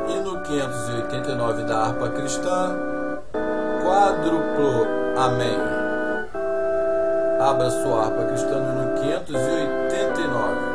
Hino 589 da harpa cristã, quádruplo Amém. Abra sua harpa cristã no hino 589.